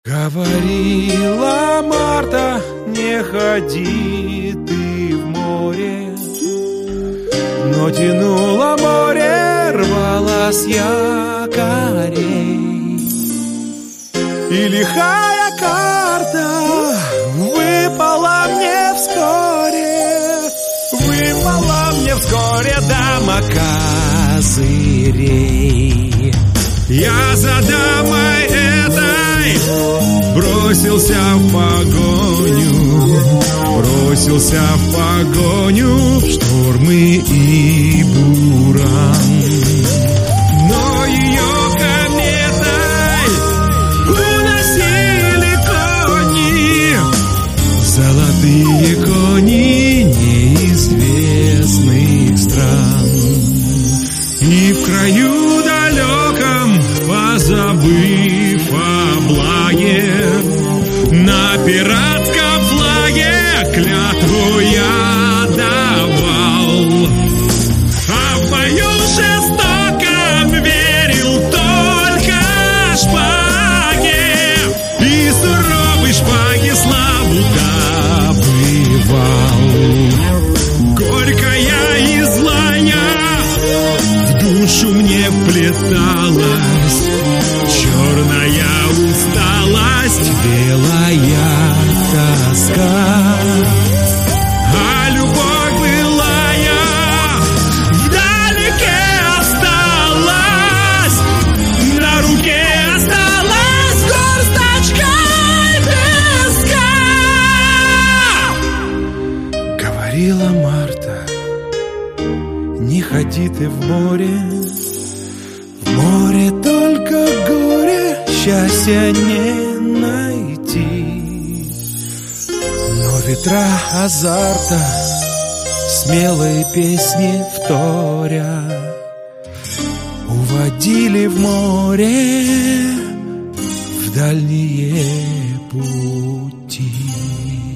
Говорила Марта, не ходи ты в море, но тянуло море, рвало с якорей. И лихая карта выпала мне вскоре дама козырей. Я за дамой этой бросился в погоню, в штормы и буран. Но ее кометой уносили кони, золотые кони неизвестных стран. И в краю далеком, позабыв о благе, на пиратском флаге клятву я давал. А в бою жестоком верил только шпаге, и суровой шпаге славу добывал. Горькая и злая в душу мне вплеталась, черная усталость, белая тоска. А любовь былая вдалеке осталась, на руке осталась горсточка песка. Говорила Марта, не ходи ты в море только горе, счастья не найти. Но ветра азарта смелые песни вторя уводили в море в дальние пути.